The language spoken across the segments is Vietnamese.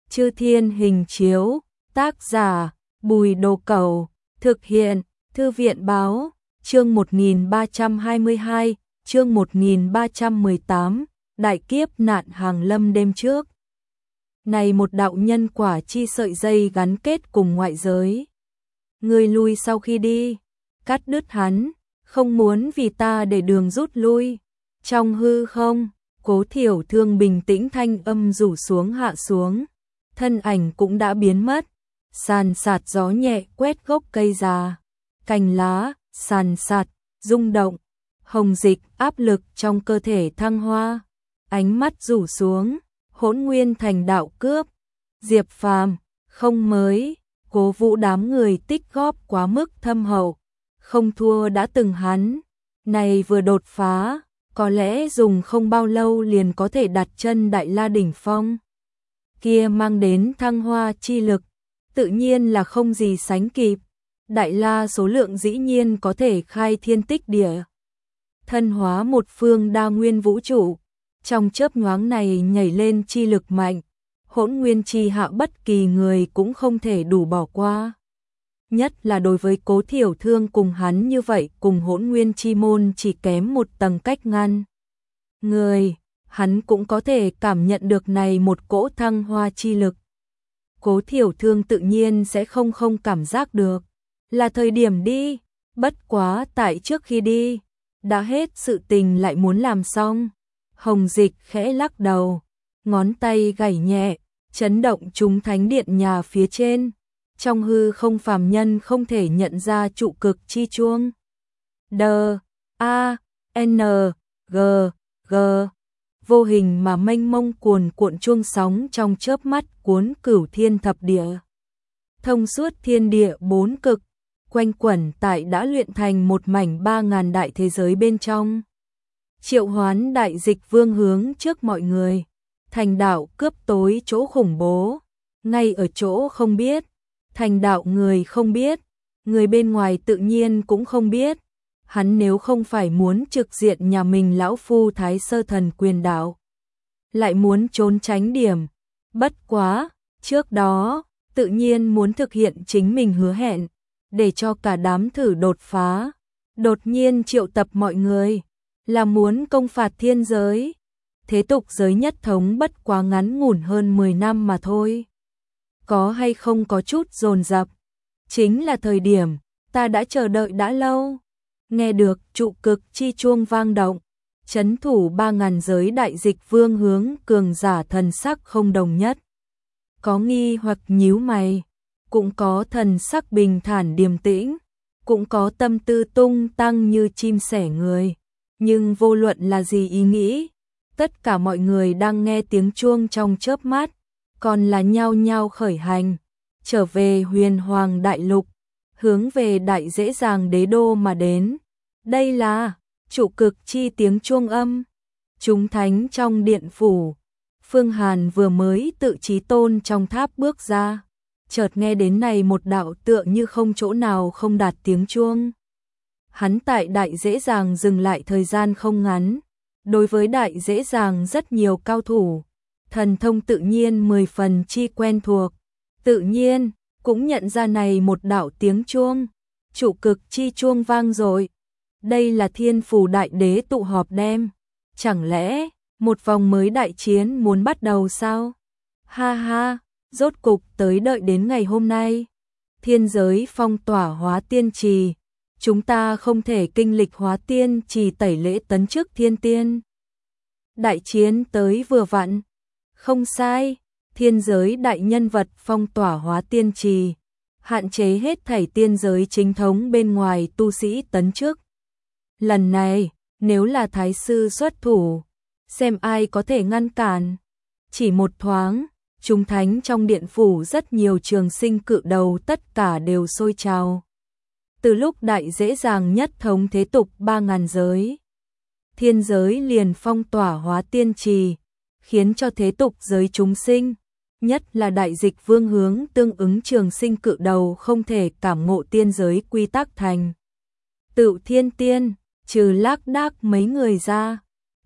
Chư Thiên Hình Chiếu, tác giả Bùi Đồ Cẩu, thực hiện Thư viện Báo, chương 1322, chương 1318, đại kiếp nạn hàng lâm đêm trước. Này một đạo nhân quả chi sợi dây gắn kết cùng ngoại giới. Ngươi lui sau khi đi, cắt đứt hắn, không muốn vì ta để đường rút lui. Trong hư không, Cố Thiểu Thương bình tĩnh thanh âm rủ xuống hạ xuống, thân ảnh cũng đã biến mất. Sàn sạt gió nhẹ quét gốc cây già, cành lá sàn sạt rung động, hồng dịch áp lực trong cơ thể thăng hoa, ánh mắt rủ xuống, Hỗn Nguyên thành đạo cướp. Diệp Phàm không mới, Cố Vũ đám người tích góp quá mức thâm hậu, không thua đã từng hắn, này vừa đột phá, có lẽ dùng không bao lâu liền có thể đặt chân Đại La đỉnh phong. Kia mang đến thăng hoa chi lực, tự nhiên là không gì sánh kịp. Đại La số lượng dĩ nhiên có thể khai thiên tích địa, thân hóa một phương đa nguyên vũ trụ. Trong chớp nhoáng này nhảy lên chi lực mạnh, Hỗn Nguyên chi hạ bất kỳ người cũng không thể đủ bỏ qua. Nhất là đối với Cố Thiểu Thương cùng hắn như vậy, cùng Hỗn Nguyên chi môn chỉ kém một tầng cách ngăn. Người, hắn cũng có thể cảm nhận được này một cỗ thăng hoa chi lực. Cố Thiểu Thương tự nhiên sẽ không cảm giác được. Là thời điểm đi, bất quá tại trước khi đi, đã hết sự tình lại muốn làm xong. Hồng Dịch khẽ lắc đầu, ngón tay gảy nhẹ, chấn động chúng thánh điện nhà phía trên. Trong hư không phàm nhân không thể nhận ra trụ cực chi chuông. D-A-N-G G vô hình mà mênh mông cuồn cuộn chuông sóng trong chớp mắt cuốn cửu thiên thập địa. Thông suốt thiên địa bốn cực, quanh quẩn tại đã luyện thành một mảnh 3000 đại thế giới bên trong. Triệu Hoán đại dịch vương hướng trước mọi người, thành đạo cướp tối chỗ khủng bố, ngay ở chỗ không biết, thành đạo người không biết, người bên ngoài tự nhiên cũng không biết. Hắn nếu không phải muốn trực diện nhà mình lão phu Thái Sơ Thần Quyền đạo, lại muốn trốn tránh điểm. Bất quá, trước đó, tự nhiên muốn thực hiện chính mình hứa hẹn, để cho cả đám thử đột phá. Đột nhiên triệu tập mọi người, là muốn công phạt thiên giới. Thế tục giới nhất thống bất quá ngắn ngủn hơn 10 năm mà thôi. Có hay không có chút dồn dập, chính là thời điểm ta đã chờ đợi đã lâu. Nghe được trụ cực chi chuông vang động, trấn thủ 3000 giới đại dịch vương hướng cường giả thần sắc không đồng nhất. Có nghi hoặc nhíu mày, cũng có thần sắc bình thản điềm tĩnh, cũng có tâm tư tung tăng như chim sẻ người. Nhưng vô luận là gì ý nghĩ, tất cả mọi người đang nghe tiếng chuông trong chớp mắt, còn là nhao nhao khởi hành, trở về Huyền Hoàng Đại Lục, hướng về Đại Dễ Dàng Đế Đô mà đến. Đây là trụ cực chi tiếng chuông âm. Chúng thánh trong điện phủ, Phương Hàn vừa mới tự chí tôn trong tháp bước ra, chợt nghe đến này một đạo tựa như không chỗ nào không đạt tiếng chuông. Hắn tại Đại Dễ Dàng dừng lại thời gian không ngắn, đối với Đại Dễ Dàng rất nhiều cao thủ, thần thông tự nhiên 10 phần chi quen thuộc, tự nhiên cũng nhận ra này một đạo tiếng chuông, trụ cực chi chuông vang rồi. Đây là Thiên Phủ Đại Đế tụ họp đem, chẳng lẽ một vòng mới đại chiến muốn bắt đầu sao? Ha ha, rốt cục tới đợi đến ngày hôm nay. Thiên giới phong tỏa Hóa Tiên Trì, chúng ta không thể kinh lịch Hóa Tiên Trì tẩy lễ tấn chức thiên tiên. Đại chiến tới vừa vặn. Không sai, thiên giới đại nhân vật phong tỏa Hóa Tiên Trì, hạn chế hết thảy tiên giới chính thống bên ngoài tu sĩ tấn chức. Lần này, nếu là Thái sư xuất thủ, xem ai có thể ngăn cản. Chỉ một thoáng, chúng thánh trong điện phủ rất nhiều trường sinh cự đầu tất cả đều sôi trào. Từ lúc Đại Dễ Dàng nhất thống thế tục 3000 giới, thiên giới liền phong tỏa Hóa Tiên Trì, khiến cho thế tục giới chúng sinh, nhất là đại dịch vương hướng tương ứng trường sinh cự đầu không thể cảm ngộ tiên giới quy tắc thành tựu thiên tiên, trừ lác đác mấy người ra,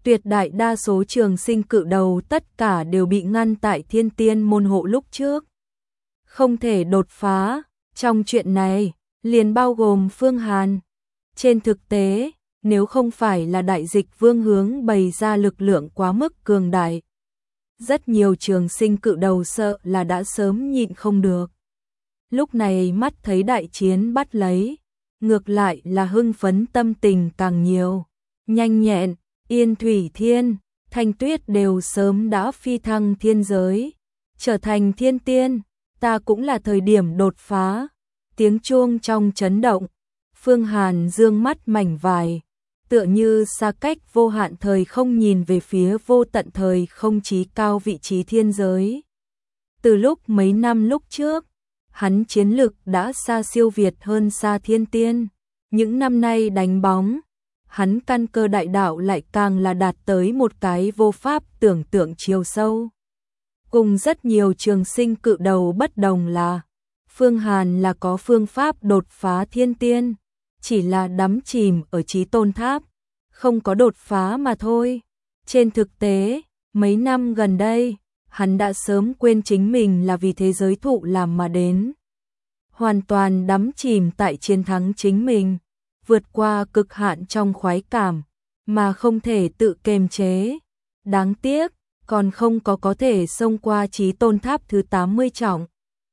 Tuyệt đại đa số trường sinh cự đầu tất cả đều bị ngăn tại Thiên Tiên môn hộ lúc trước. Không thể đột phá, trong chuyện này, liền bao gồm Phương Hàn. Trên thực tế, nếu không phải là đại dịch vương hướng bày ra lực lượng quá mức cường đại, rất nhiều trường sinh cự đầu sợ là đã sớm nhịn không được. Lúc này mắt thấy đại chiến bắt lấy, ngược lại là hưng phấn tâm tình càng nhiều. Nhanh nhẹn, Yên Thủy Thiên, Thanh Tuyết đều sớm đã phi thăng thiên giới, trở thành thiên tiên, ta cũng là thời điểm đột phá. Tiếng chuông trong chấn động, Phương Hàn dương mắt mảnh vải, tựa như xa cách vô hạn thời không nhìn về phía vô tận thời không chí cao vị trí thiên giới. Từ lúc mấy năm lúc trước, hắn chiến lực đã xa siêu việt hơn xa thiên tiên. Những năm nay đánh bóng, hắn căn cơ đại đạo lại càng là đạt tới một cái vô pháp tưởng tượng chiều sâu. Cùng rất nhiều trường sinh cự đầu bất đồng là, Phương Hàn là có phương pháp đột phá thiên tiên, chỉ là đắm chìm ở chí tôn tháp, không có đột phá mà thôi. Trên thực tế, mấy năm gần đây, hắn đã sớm quên chính mình là vì thế giới thụ làm mà đến. Hoàn toàn đắm chìm tại chiến thắng chính mình, vượt qua cực hạn trong khoái cảm, mà không thể tự kiềm chế. Đáng tiếc, còn không có thể xông qua chí tôn tháp thứ 80 trọng.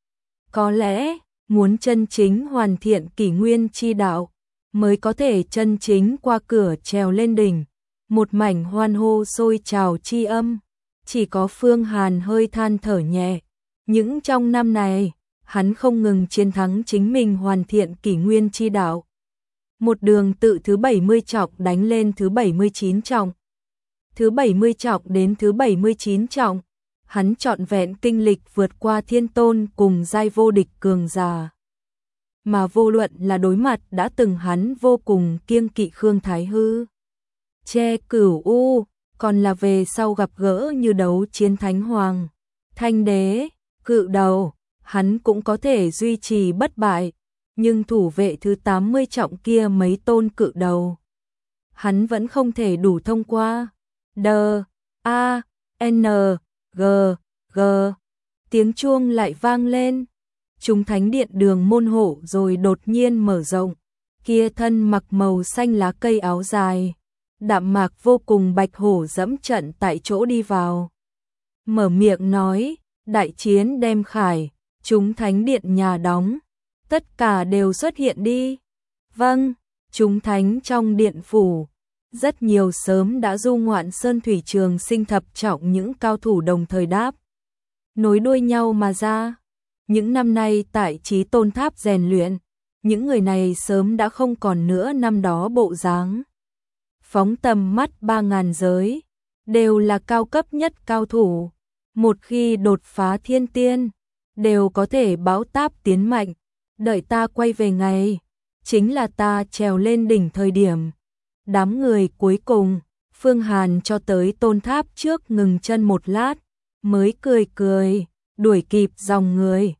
Có lẽ, muốn chân chính hoàn thiện kỷ nguyên chi đạo, mới có thể chân chính qua cửa trèo lên đỉnh. Một mảnh hoan hô sôi trào chi âm, chỉ có Phương Hàn hơi than thở nhẹ. Những trong năm này, hắn không ngừng chiến thắng chính mình hoàn thiện kỷ nguyên chi đạo. Một đường tự thứ 70 trọng đánh lên thứ 79 trọng. Thứ 70 trọng đến thứ 79 trọng, hắn trọn vẹn kinh lịch vượt qua thiên tôn cùng giai vô địch cường giả. Mà vô luận là đối mặt đã từng hắn vô cùng kiêng kỵ Khương Thái Hư, Che Cửu U, còn là về sau gặp gỡ như đấu chiến Thánh Hoàng, Thanh Đế, Cự Đầu, hắn cũng có thể duy trì bất bại, nhưng thủ vệ thứ 80 trọng kia mấy tôn cự đầu, hắn vẫn không thể đủ thông qua. D-A-N-G G. Tiếng chuông lại vang lên. Chúng thánh điện đường môn hộ rồi đột nhiên mở rộng. Kia thân mặc màu xanh lá cây áo dài, đạm mạc vô cùng bạch hổ dẫm trận tại chỗ đi vào. Mở miệng nói, đại chiến đem khải, chúng thánh điện nhà đóng, tất cả đều xuất hiện đi. Vâng, chúng thánh trong điện phủ. Rất nhiều sớm đã du ngoạn sơn thủy trường sinh thập trọng những cao thủ đồng thời đáp. Nối đuôi nhau mà ra. Những năm nay tại chí tôn tháp rèn luyện, những người này sớm đã không còn nữa năm đó bộ dáng. Phóng tầm mắt 3000 giới, đều là cao cấp nhất cao thủ. Một khi đột phá thiên tiên, đều có thể báo táp tiến mạnh. Đợi ta quay về ngày, chính là ta trèo lên đỉnh thời điểm. Đám người cuối cùng, Phương Hàn cho tới tôn tháp trước ngừng chân một lát, mới cười cười, đuổi kịp dòng người,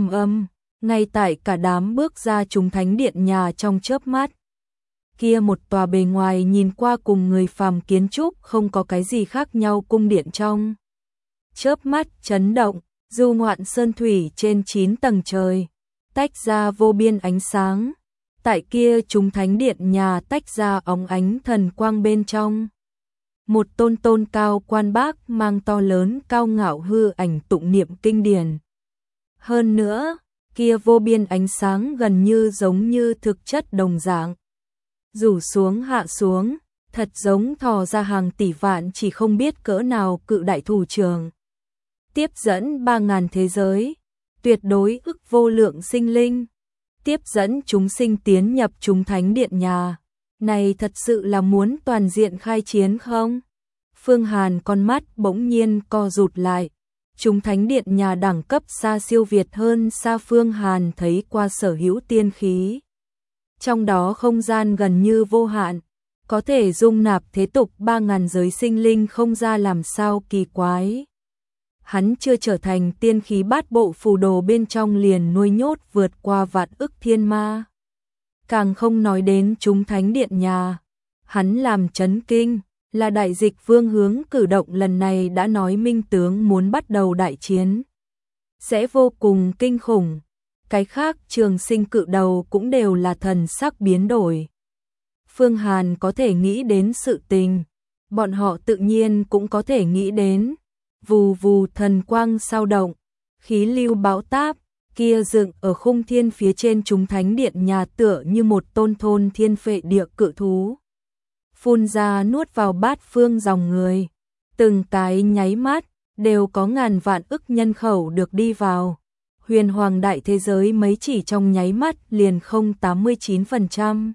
ngay tại cả đám bước ra chúng thánh điện nhà trong chớp mắt. Kia một tòa bề ngoài nhìn qua cùng người phàm kiến trúc không có cái gì khác nhau cung điện trong. Chớp mắt chấn động, du ngoạn sơn thủy trên 9 tầng trời, tách ra vô biên ánh sáng. Tại kia chúng thánh điện nhà tách ra óng ánh thần quang bên trong. Một tôn tôn cao quan bác mang to lớn cao ngạo hư ảnh tụng niệm kinh điển. Hơn nữa, kia vô biên ánh sáng gần như giống như thực chất đồng dạng. Rủ xuống hạ xuống, thật giống thò ra hàng tỷ vạn chỉ không biết cỡ nào cự đại thủ trường. Tiếp dẫn 3000 thế giới, tuyệt đối ức vô lượng sinh linh. Tiếp dẫn chúng sinh tiến nhập chúng thánh điện nhà. Này thật sự là muốn toàn diện khai chiến không? Phương Hàn con mắt bỗng nhiên co rụt lại. Chúng thánh điện nhà đẳng cấp xa siêu việt hơn xa Phương Hàn thấy qua sở hữu tiên khí. Trong đó không gian gần như vô hạn, có thể dung nạp thế tục 3000 giới sinh linh không ra làm sao kỳ quái. Hắn chưa trở thành tiên khí bát bộ phù đồ bên trong liền nuôi nhốt vượt qua vạn ức thiên ma. Càng không nói đến chúng thánh điện nhà. Hắn làm chấn kinh, là Đại Dịch Vương Hướng cử động lần này đã nói Minh tướng muốn bắt đầu đại chiến. Sẽ vô cùng kinh khủng. Cái khác Trường Sinh cự đầu cũng đều là thần sắc biến đổi. Phương Hàn có thể nghĩ đến sự tình, bọn họ tự nhiên cũng có thể nghĩ đến. Vù vù thần quang sao động, khí lưu bão táp, kia dựng ở khung thiên phía trên chúng thánh điện nhà tựa như một tôn thôn thiên phệ địa cự thú. Phun ra nuốt vào bát phương dòng người, từng cái nháy mắt, đều có ngàn vạn ức nhân khẩu được đi vào. Huyền hoàng đại thế giới mấy chỉ trong nháy mắt liền không 89%.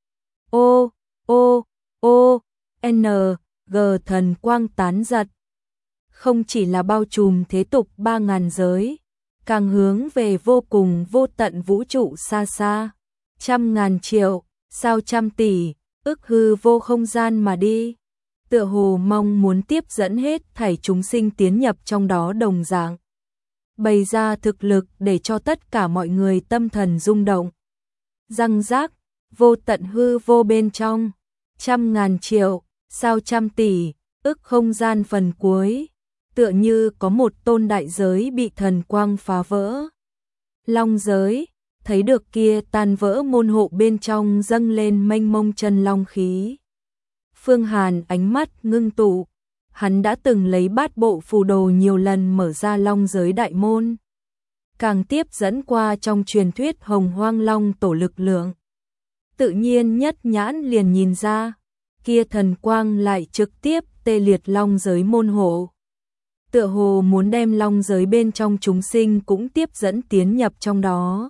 N, G thần quang tán giật. Không chỉ là bao trùm thế tục 3.000 giới, càng hướng về vô cùng vô tận vũ trụ xa xa, trăm ngàn triệu, sao trăm tỷ, ức hư vô không gian mà đi. Tựa hồ mong muốn tiếp dẫn hết thảy chúng sinh tiến nhập trong đó đồng dạng. Bày ra thực lực để cho tất cả mọi người tâm thần rung động. Răng rác, vô tận hư vô bên trong, trăm ngàn triệu, sao trăm tỷ, ức không gian phần cuối, tựa như có một tôn đại giới bị thần quang phá vỡ. Long giới, thấy được kia tan vỡ môn hộ bên trong dâng lên mênh mông chân long khí. Phương Hàn ánh mắt ngưng tụ, hắn đã từng lấy bát bộ phù đồ nhiều lần mở ra long giới đại môn. Càng tiếp dẫn qua trong truyền thuyết hồng hoang long tổ lực lượng. Tự nhiên nhất nhãn liền nhìn ra, kia thần quang lại trực tiếp tê liệt long giới môn hộ. Tựa hồ muốn đem long giới bên trong chúng sinh cũng tiếp dẫn tiến nhập trong đó.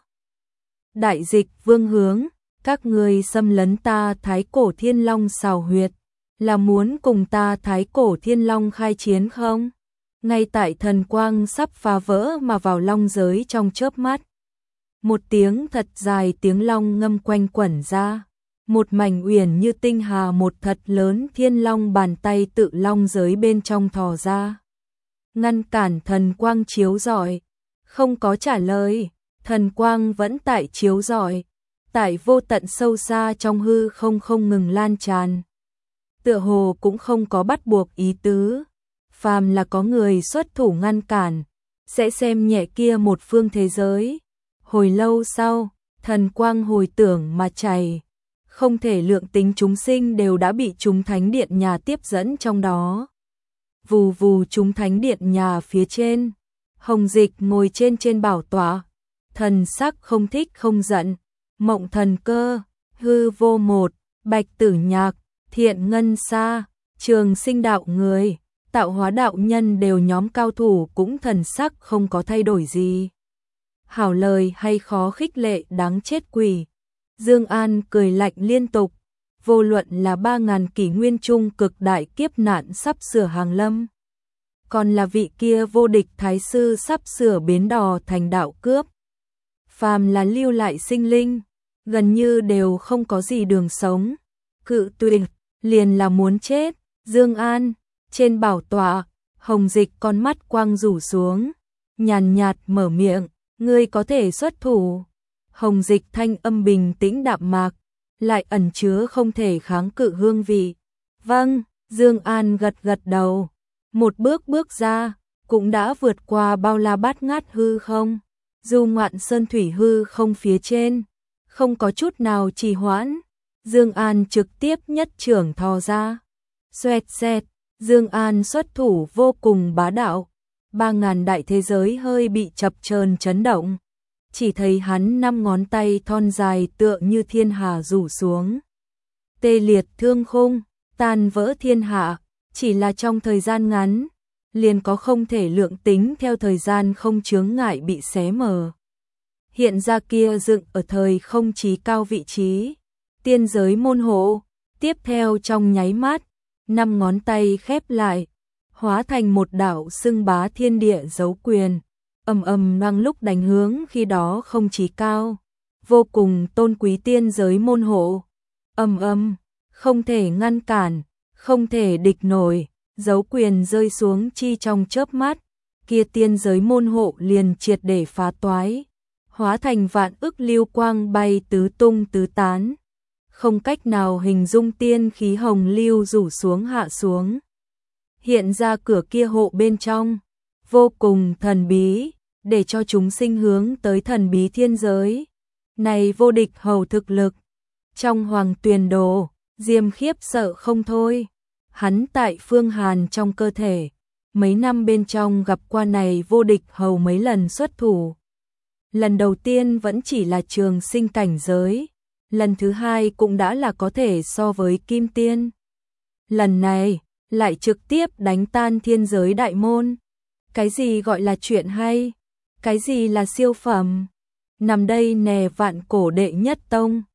Đại Dịch Vương Hướng, các ngươi xâm lấn ta Thái Cổ Thiên Long xào huyệt, là muốn cùng ta Thái Cổ Thiên Long khai chiến không? Ngay tại thần quang sắp phá vỡ mà vào long giới trong chớp mắt. Một tiếng thật dài tiếng long ngâm quanh quẩn ra. Một mảnh uyển như tinh hà, một thật lớn thiên long bàn tay tự long giới bên trong thò ra. Ngăn cản thần quang chiếu rọi. Không có trả lời, thần quang vẫn tại chiếu rọi. Tại vô tận sâu xa trong hư không ngừng lan tràn. Tựa hồ cũng không có bắt buộc ý tứ. Phàm là có người xuất thủ ngăn cản, sẽ xem nhẹ kia một phương thế giới. Hồi lâu sau, thần quang hồi tưởng mà chảy. Không thể lượng tính chúng sinh đều đã bị chúng thánh điện nhà tiếp dẫn trong đó. Vù vù chúng thánh điện nhà phía trên. Hồng Dịch ngồi trên bảo tọa. Thần sắc không thích không giận. Mộng Thần Cơ, Hư Vô Một, Bạch Tử Nhạc, Thiện Ngân Sa, Trường Sinh đạo người, Tạo Hóa đạo nhân đều nhóm cao thủ cũng thần sắc không có thay đổi gì. Hảo lời hay khó khích lệ đáng chết quỷ. Dương An cười lạnh liên tục, vô luận là 3.000 kỷ nguyên trung cực đại kiếp nạn sắp sửa hàng lâm, còn là vị kia vô địch thái sư sắp sửa biến đò thành đạo cướp. Phàm là lưu lại sinh linh, gần như đều không có gì đường sống. Cự tuyệt, liền là muốn chết. Dương An, trên bảo tọa, Hồng Dịch con mắt quang rủ xuống, nhàn nhạt mở miệng, ngươi có thể xuất thủ. Hồng Dịch thanh âm bình tĩnh đạm mạc, lại ẩn chứa không thể kháng cự hương vị. Vâng, Dương An gật đầu, một bước ra, cũng đã vượt qua bao la bát ngát hư không, du ngoạn sơn thủy hư không phía trên, không có chút nào trì hoãn. Dương An trực tiếp nhất trưởng thò ra, xoẹt xẹt, Dương An xuất thủ vô cùng bá đạo, 3.000 đại thế giới hơi bị chập chờn chấn động. Chỉ thấy hắn 5 ngón tay thon dài tựa như thiên hà rủ xuống. Tê liệt thương khung, tan vỡ thiên hạ, chỉ là trong thời gian ngắn, liền có không thể lượng tính theo thời gian không chướng ngại bị xé mở. Hiện ra kia dựng ở thời không chí cao vị trí, tiên giới môn hộ, tiếp theo trong nháy mắt, 5 ngón tay khép lại, hóa thành một đạo xưng bá thiên địa dấu quyền. Đang lúc đánh hướng khi đó không chí cao, vô cùng tôn quý tiên giới môn hộ. Không thể ngăn cản, không thể địch nổi, dấu quyền rơi xuống chi trong chớp mắt, kia tiên giới môn hộ liền triệt để phá toái, hóa thành vạn ức lưu quang bay tứ tung tứ tán. không cách nào hình dung tiên khí hồng lưu rủ xuống hạ xuống. Hiện ra cửa kia hộ bên trong, vô cùng thần bí, để cho chúng sinh hướng tới thần bí thiên giới. Này vô địch hầu thực lực, trong hoàng tuyền đồ, Diêm khiếp sợ không thôi. Hắn tại Phương Hàn trong cơ thể, mấy năm bên trong gặp qua này vô địch hầu mấy lần xuất thủ. Lần đầu tiên vẫn chỉ là trường sinh cảnh giới, lần thứ hai cũng đã là có thể so với kim tiên. Lần này, lại trực tiếp đánh tan thiên giới đại môn. Cái gì gọi là chuyện hay? Cái gì là siêu phẩm? Nằm đây nè vạn cổ đệ nhất tông.